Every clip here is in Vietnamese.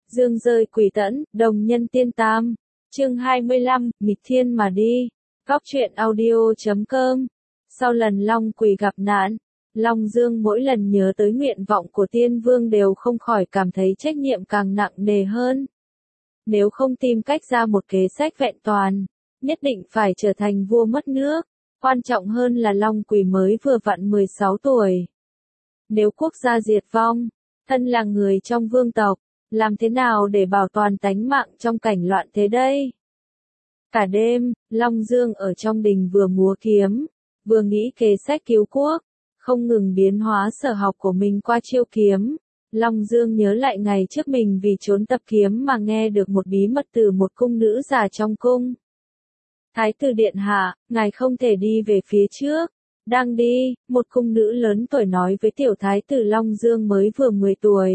Dương rơi quỷ tẫn, đồng nhân tiên tam. Chương 25, nghịch thiên mà đi. Góc truyện audio.com. Sau lần Long Quỷ gặp nạn, Long Dương mỗi lần nhớ tới nguyện vọng của Tiên Vương đều không khỏi cảm thấy trách nhiệm càng nặng nề hơn. Nếu không tìm cách ra một kế sách vẹn toàn, nhất định phải trở thành vua mất nước. Quan trọng hơn là Long Quỷ mới vừa vặn 16 tuổi. Nếu quốc gia diệt vong, thân là người trong vương tộc, làm thế nào để bảo toàn tánh mạng trong cảnh loạn thế đây? Cả đêm, Long Dương ở trong đình vừa múa kiếm, vừa nghĩ kế sách cứu quốc, không ngừng biến hóa sở học của mình qua chiêu kiếm. Long Dương nhớ lại ngày trước mình vì trốn tập kiếm mà nghe được một bí mật từ một cung nữ già trong cung. Thái tử điện hạ, ngài không thể đi về phía trước. Đang đi, một cung nữ lớn tuổi nói với tiểu thái tử Long Dương mới vừa 10 tuổi.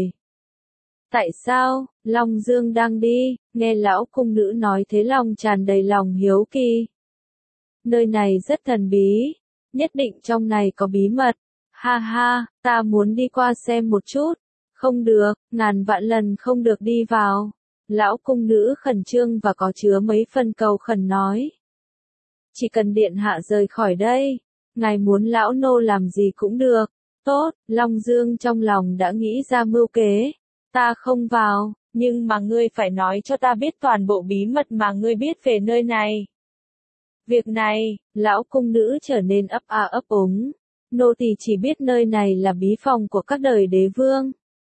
Tại sao, Long Dương đang đi, nghe lão cung nữ nói thế lòng tràn đầy lòng hiếu kỳ. Nơi này rất thần bí, nhất định trong này có bí mật. Ha ha, ta muốn đi qua xem một chút. Không được, ngàn vạn lần không được đi vào. Lão cung nữ khẩn trương và có chứa mấy phần cầu khẩn nói. Chỉ cần điện hạ rời khỏi đây, ngài muốn lão nô làm gì cũng được. Tốt, Long Dương trong lòng đã nghĩ ra mưu kế. Ta không vào, nhưng mà ngươi phải nói cho ta biết toàn bộ bí mật mà ngươi biết về nơi này. Việc này, lão cung nữ trở nên ấp a ấp úng. Nô tỳ chỉ biết nơi này là bí phòng của các đời đế vương.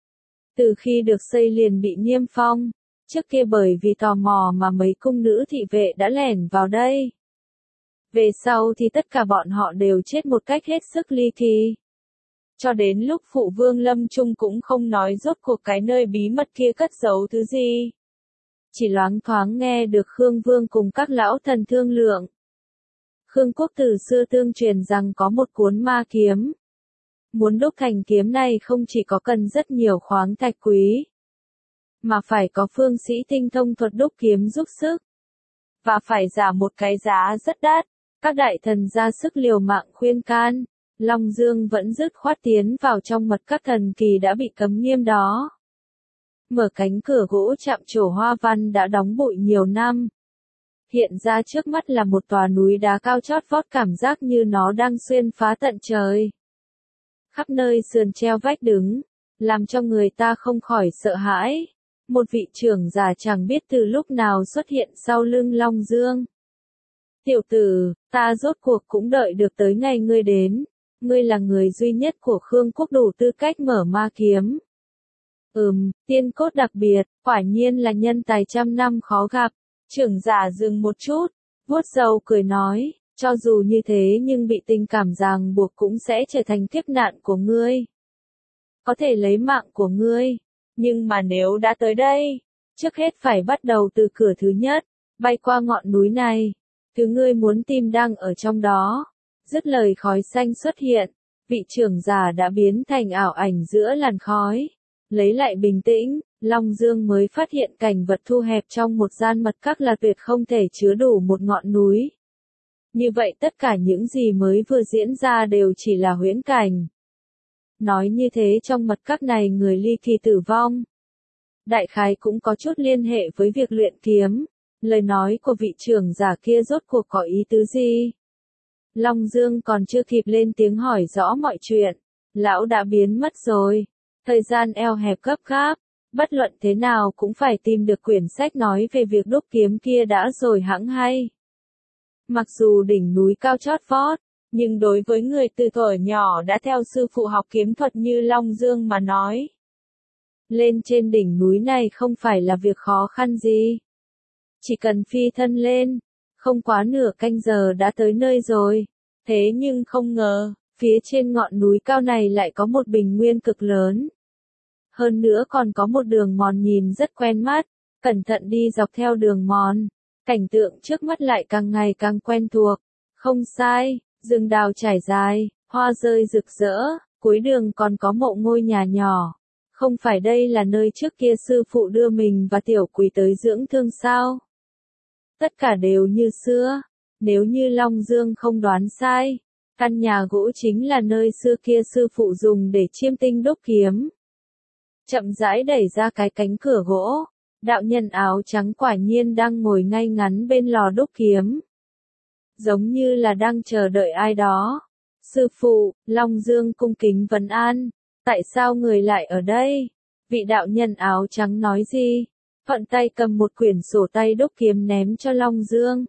Từ khi được xây liền bị niêm phong, trước kia bởi vì tò mò mà mấy cung nữ thị vệ đã lẻn vào đây. Về sau thì tất cả bọn họ đều chết một cách hết sức ly kỳ. Cho đến lúc phụ vương lâm chung cũng không nói rốt cuộc cái nơi bí mật kia cất giấu thứ gì. Chỉ loáng thoáng nghe được Khương Vương cùng các lão thần thương lượng. Khương quốc từ xưa tương truyền rằng có một cuốn ma kiếm. Muốn đúc thành kiếm này không chỉ có cần rất nhiều khoáng thạch quý, mà phải có phương sĩ tinh thông thuật đúc kiếm giúp sức. Và phải trả một cái giá rất đắt. Các đại thần ra sức liều mạng khuyên can. Long Dương vẫn dứt khoát tiến vào trong mật các thần kỳ đã bị cấm nghiêm đó. Mở cánh cửa gỗ chạm trổ hoa văn đã đóng bụi nhiều năm. Hiện ra trước mắt là một tòa núi đá cao chót vót cảm giác như nó đang xuyên phá tận trời. Khắp nơi sườn treo vách đứng, làm cho người ta không khỏi sợ hãi. Một vị trưởng già chẳng biết từ lúc nào xuất hiện sau lưng Long Dương. Tiểu tử, ta rốt cuộc cũng đợi được tới ngày ngươi đến. Ngươi là người duy nhất của Khương quốc đủ tư cách mở ma kiếm. Tiên cốt đặc biệt, quả nhiên là nhân tài trăm năm khó gặp. Trưởng giả dừng một chút, vuốt râu cười nói, cho dù như thế nhưng bị tình cảm ràng buộc cũng sẽ trở thành kiếp nạn của ngươi. Có thể lấy mạng của ngươi, nhưng mà nếu đã tới đây, trước hết phải bắt đầu từ cửa thứ nhất, bay qua ngọn núi này. Thứ ngươi muốn tìm đang ở trong đó. Dứt lời khói xanh xuất hiện, vị trưởng giả đã biến thành ảo ảnh giữa làn khói. Lấy lại bình tĩnh, Long Dương mới phát hiện cảnh vật thu hẹp trong một gian mật các là tuyệt không thể chứa đủ một ngọn núi. Như vậy tất cả những gì mới vừa diễn ra đều chỉ là huyễn cảnh. Nói như thế trong mật các này người ly kỳ tử vong. Đại khái cũng có chút liên hệ với việc luyện kiếm. Lời nói của vị trưởng giả kia rốt cuộc có ý tứ gì? Long Dương còn chưa kịp lên tiếng hỏi rõ mọi chuyện. Lão đã biến mất rồi. Thời gian eo hẹp gấp gáp. Bất luận thế nào cũng phải tìm được quyển sách nói về việc đúc kiếm kia đã rồi hẵng hay. Mặc dù đỉnh núi cao chót vót, nhưng đối với người từ thuở nhỏ đã theo sư phụ học kiếm thuật như Long Dương mà nói. Lên trên đỉnh núi này không phải là việc khó khăn gì. Chỉ cần phi thân lên, không quá nửa canh giờ đã tới nơi rồi. Thế nhưng không ngờ, phía trên ngọn núi cao này lại có một bình nguyên cực lớn. Hơn nữa còn có một đường mòn nhìn rất quen mắt, cẩn thận đi dọc theo đường mòn. Cảnh tượng trước mắt lại càng ngày càng quen thuộc. Không sai, rừng đào trải dài, hoa rơi rực rỡ, cuối đường còn có mộ ngôi nhà nhỏ. Không phải đây là nơi trước kia sư phụ đưa mình và tiểu quỷ tới dưỡng thương sao? Tất cả đều như xưa. Nếu như Long Dương không đoán sai, căn nhà gỗ chính là nơi xưa kia sư phụ dùng để chiêm tinh đúc kiếm. chậm rãi đẩy ra cái cánh cửa gỗ. Đạo nhân áo trắng quả nhiên đang ngồi ngay ngắn bên lò đúc kiếm. Giống như là đang chờ đợi ai đó. Sư phụ, Long Dương cung kính vấn an. Tại sao người lại ở đây? Vị đạo nhân áo trắng nói gì? Thuận tay cầm một quyển sổ tay đúc kiếm ném cho Long Dương.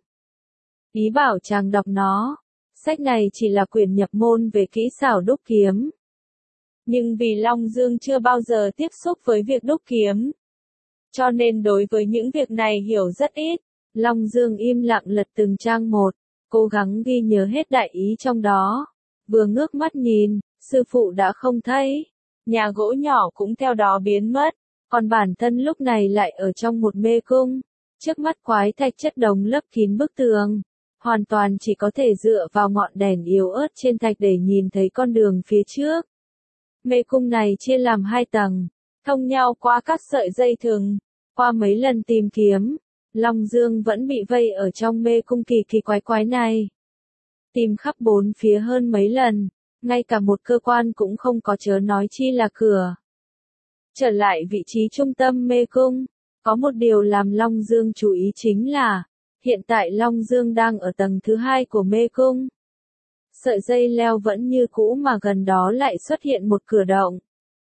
Ý bảo chàng đọc nó. Sách này chỉ là quyển nhập môn về kỹ xảo đúc kiếm. Nhưng vì Long Dương chưa bao giờ tiếp xúc với việc đúc kiếm, cho nên đối với những việc này hiểu rất ít. Long Dương im lặng lật từng trang một, cố gắng ghi nhớ hết đại ý trong đó. Vừa ngước mắt nhìn, sư phụ đã không thấy. Nhà gỗ nhỏ cũng theo đó biến mất. Còn bản thân lúc này lại ở trong một mê cung. Trước mắt quái thạch chất đống lấp kín bức tường. Hoàn toàn chỉ có thể dựa vào ngọn đèn yếu ớt trên thạch để nhìn thấy con đường phía trước. Mê cung này chia làm 2 tầng, thông nhau qua các sợi dây thừng. Qua mấy lần tìm kiếm, Long Dương vẫn bị vây ở trong mê cung kỳ kỳ quái quái này. Tìm khắp 4 phía hơn mấy lần, ngay cả một cơ quan cũng không có, chớ nói chi là cửa. Trở lại vị trí trung tâm mê cung, có một điều làm Long Dương chú ý chính là, hiện tại Long Dương đang ở tầng thứ 2 của mê cung. Sợi dây leo vẫn như cũ mà gần đó lại xuất hiện một cửa động.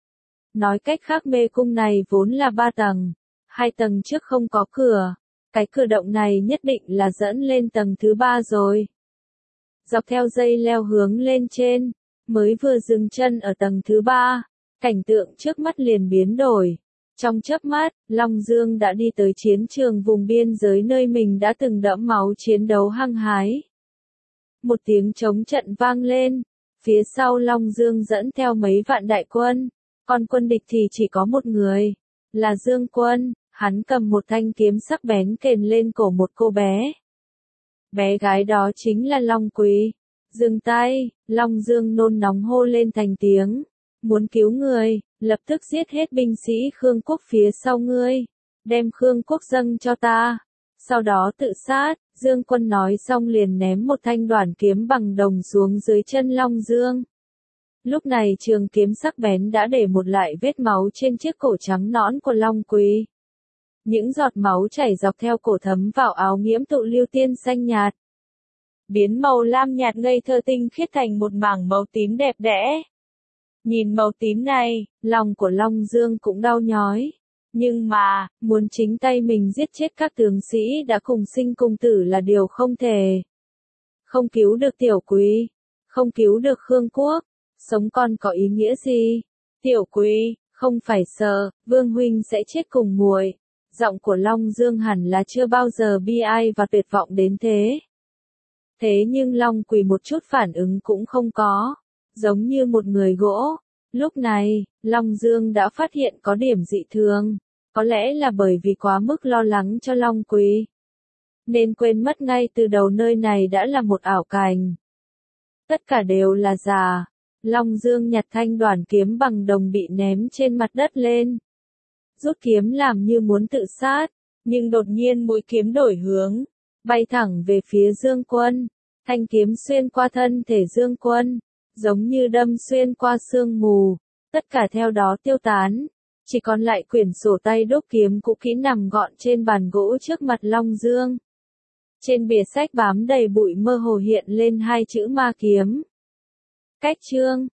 Nói cách khác mê cung này vốn là 3 tầng, 2 tầng trước không có cửa. Cái cửa động này nhất định là dẫn lên tầng thứ 3 rồi. Dọc theo dây leo hướng lên trên, mới vừa dừng chân ở tầng thứ 3, cảnh tượng trước mắt liền biến đổi. Trong chớp mắt, Long Dương đã đi tới chiến trường vùng biên giới nơi mình đã từng đẫm máu chiến đấu hăng hái. Một tiếng trống trận vang lên, phía sau Long Dương dẫn theo mấy vạn đại quân, còn quân địch thì chỉ có một người, là Dương Quân, hắn cầm một thanh kiếm sắc bén kềm lên cổ một cô bé. Bé gái đó chính là Long Quỳ. Dừng tay, Long Dương nôn nóng hô lên thành tiếng, muốn cứu người, lập tức giết hết binh sĩ Khương Quốc phía sau ngươi, đem Khương Quốc dâng cho ta, sau đó tự sát. Dương Quân nói xong liền ném một thanh đoản kiếm bằng đồng xuống dưới chân Long Dương. Lúc này trường kiếm sắc bén đã để một lại vết máu trên chiếc cổ trắng nõn của Long Quỳ. Những giọt máu chảy dọc theo cổ thấm vào áo nghiễm tụ lưu tiên xanh nhạt, biến màu lam nhạt ngây thơ tinh khiết thành một mảng màu tím đẹp đẽ. Nhìn màu tím này, lòng của Long Dương cũng đau nhói. Nhưng mà, muốn chính tay mình giết chết các tướng sĩ đã cùng sinh cùng tử là điều không thể. Không cứu được Tiểu Quỳ, không cứu được Khương Quốc, sống còn có ý nghĩa gì? Tiểu Quỳ, không phải sợ, Vương huynh sẽ chết cùng muội. Giọng của Long Dương hẳn là chưa bao giờ bi ai và tuyệt vọng đến thế. Thế nhưng Long Quỳ một chút phản ứng cũng không có, giống như một người gỗ. Lúc này, Long Dương đã phát hiện có điểm dị thường, có lẽ là bởi vì quá mức lo lắng cho Long Quỳ, nên quên mất ngay từ đầu nơi này đã là một ảo cảnh. Tất cả đều là giả. Long Dương nhặt thanh đoản kiếm bằng đồng bị ném trên mặt đất lên. Rút kiếm làm như muốn tự sát, nhưng đột nhiên mũi kiếm đổi hướng, bay thẳng về phía Dương Quân. Thanh kiếm xuyên qua thân thể Dương Quân, giống như đâm xuyên qua sương mù, tất cả theo đó tiêu tán. Chỉ còn lại quyển sổ tay đúc kiếm cũ kỹ nằm gọn trên bàn gỗ trước mặt Long Dương. Trên bìa sách bám đầy bụi mơ hồ hiện lên 2 chữ ma kiếm. Cách chương